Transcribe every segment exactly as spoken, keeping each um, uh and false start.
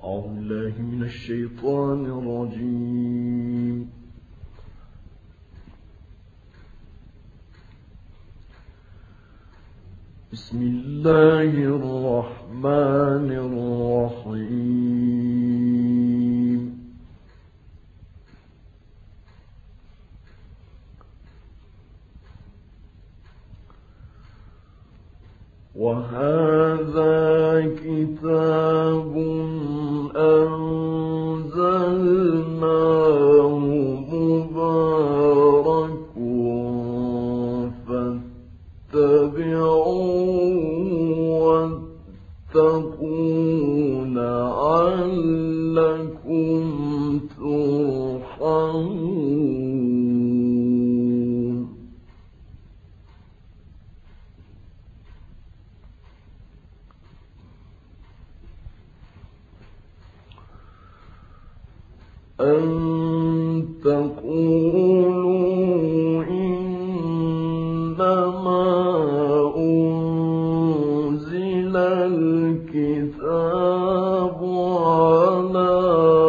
أعوذ بالله من الشيطان الرجيم. بسم الله الرحمن الرحيم. وهذا كتاب أنزلناه مبارك فاتبعوه واتقوا لعلكم ترحمون. أن تقولوا إنما أنزل الكتاب على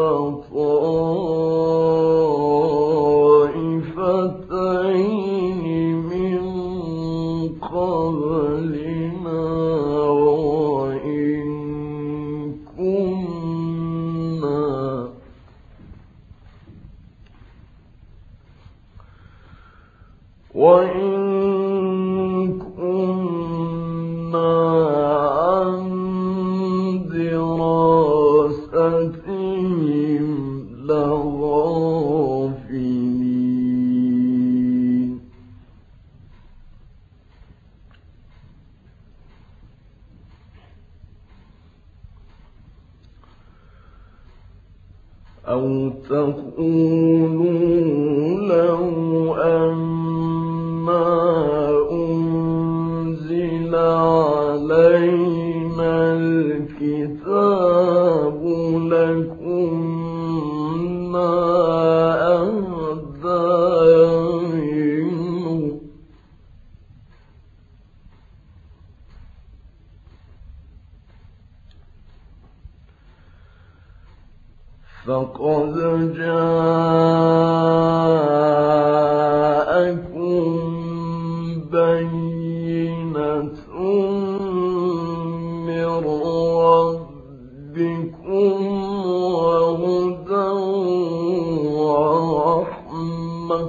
طائفتين من قبلنا وإن كنا وإن كنا عن دراستهم لغافلين. أو تقولوا لو أما أنزل علينا الكتاب لكنا أهدى منه فقد جاءكم بينة من ربكم وهدى ورحمة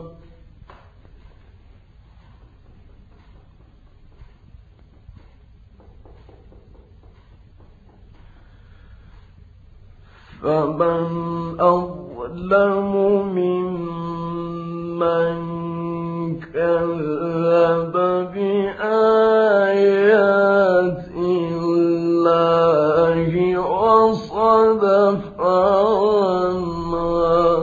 فمن أظلم ممن كذب بآيات الله وصدف عنها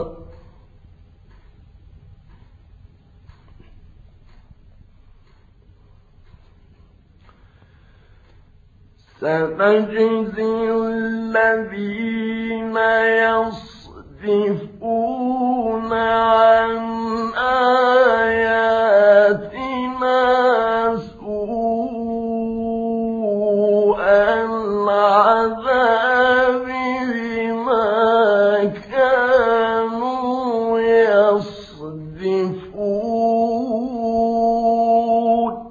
سنجزي الذين يصدفون عن آياتنا سوء العذاب بما كانوا يصدفون.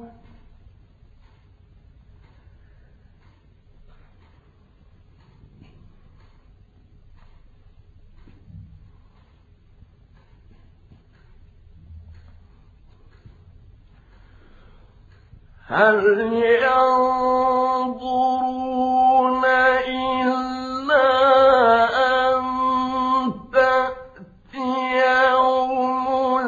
هل ينظرون إلا أن تأتيهم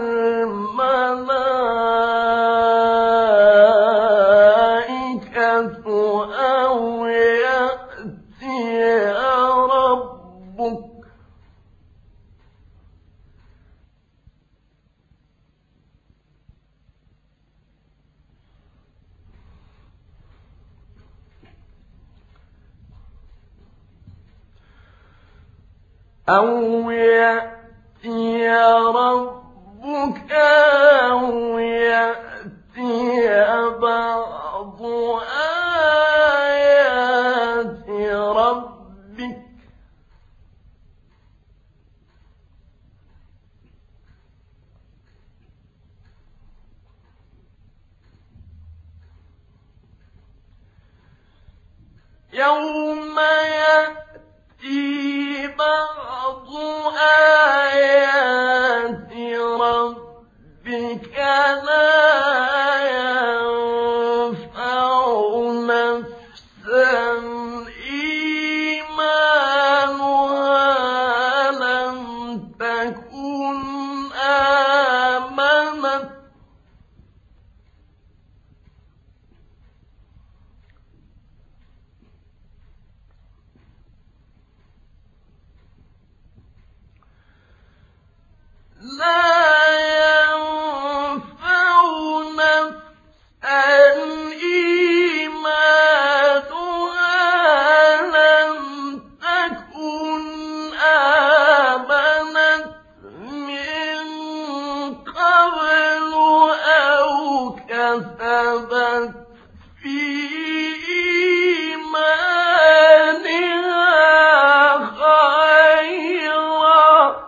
الملائكة أو يأتي ربك أو يأتي ربك أو يأتي بعض آيات ربك يوم يأتي بعض آيات ربك لا ينفع نفسا إيمانها لم تكن آمنت لا ينفع نفسا إيمانها لم تكن آمنت من قبل أو كسبت في إيمانها خيرا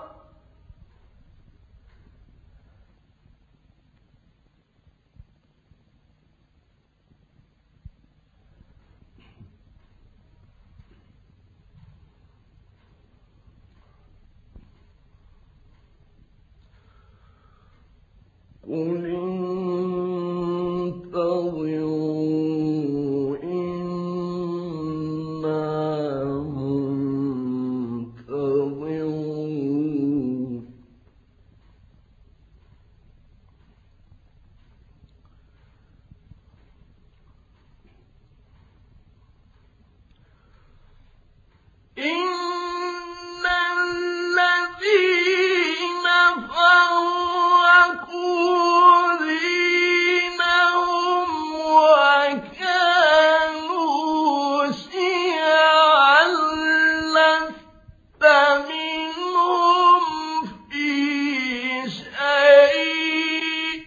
قل انتظروا إنا منتظرون إن الذين فرقوا دينهم وكانوا شيعا لست منهم في شيء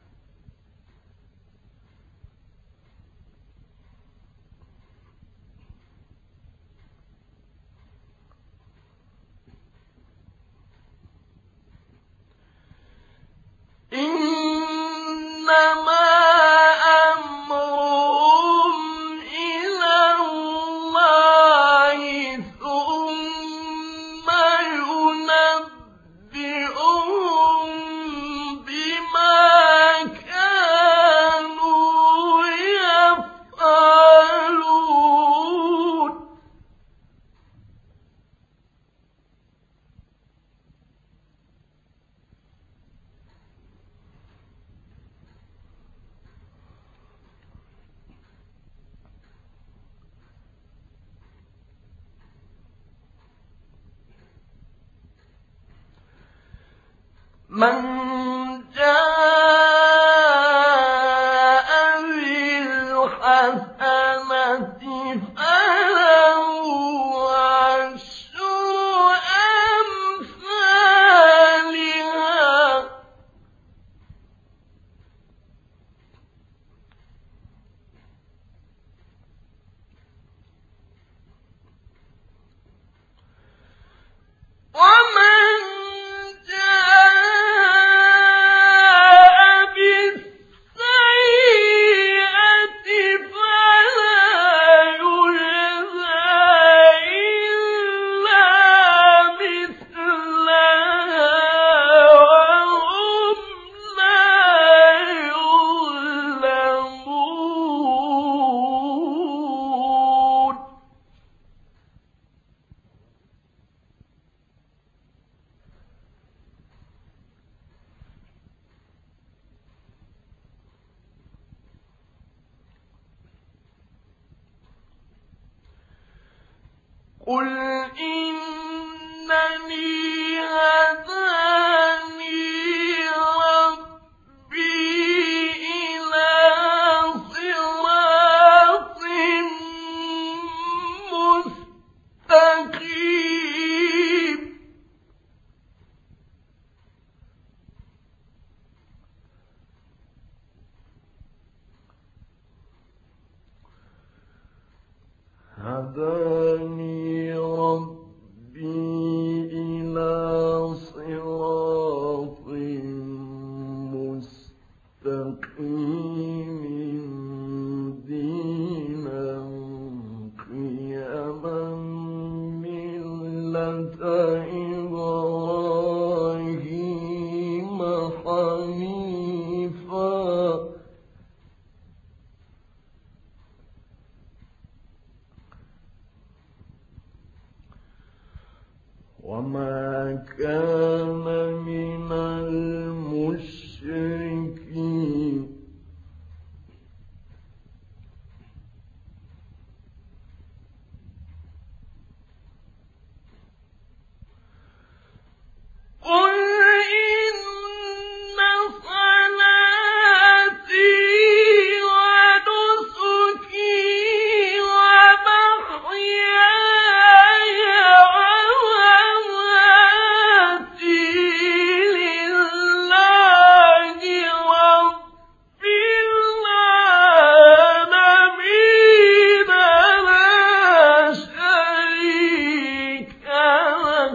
إنما أمرهم إلى الله ثم ينبئهم بما كانوا يفعلون من جاء بالحسنة فله عشر أمثالها ومن جاء بالسيئة فلا يجزى إلا مثلها وهم لا يظلمون قل إنني هداني ربي إلى صراط مستقيم هداني ربي إلى إبراهيم حنيفا وما كان من المشركين قل إن صلاتي ونسكي ومحياي ومماتي لله رب العالمين لا شريك له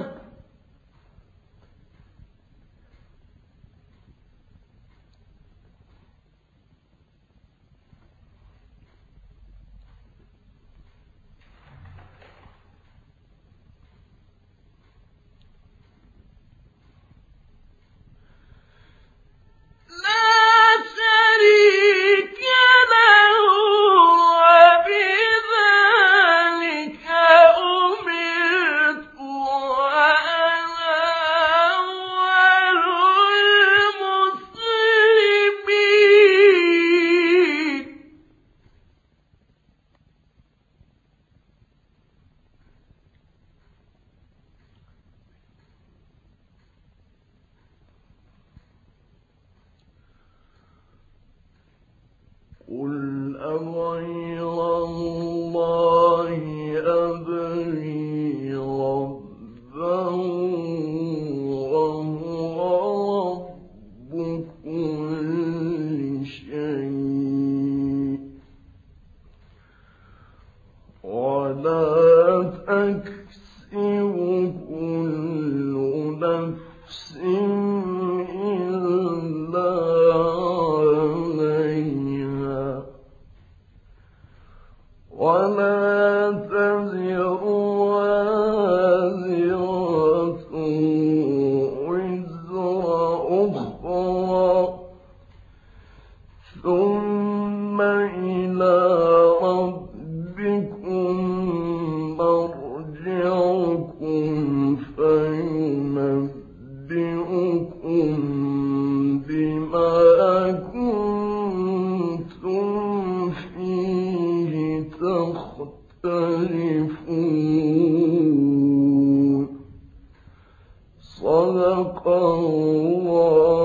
لا شريك له وبذلك أمرت وأنا أول المسلمين قل أغير الله أبغي ربا وهو رب كل شيء ولا تكسب كل نفس إلا عليها ولا تزر وازرة وزر أخرى ثم إلى ربكم مرجعكم فينبئكم بما كنتم فيه تختلفون صدق الله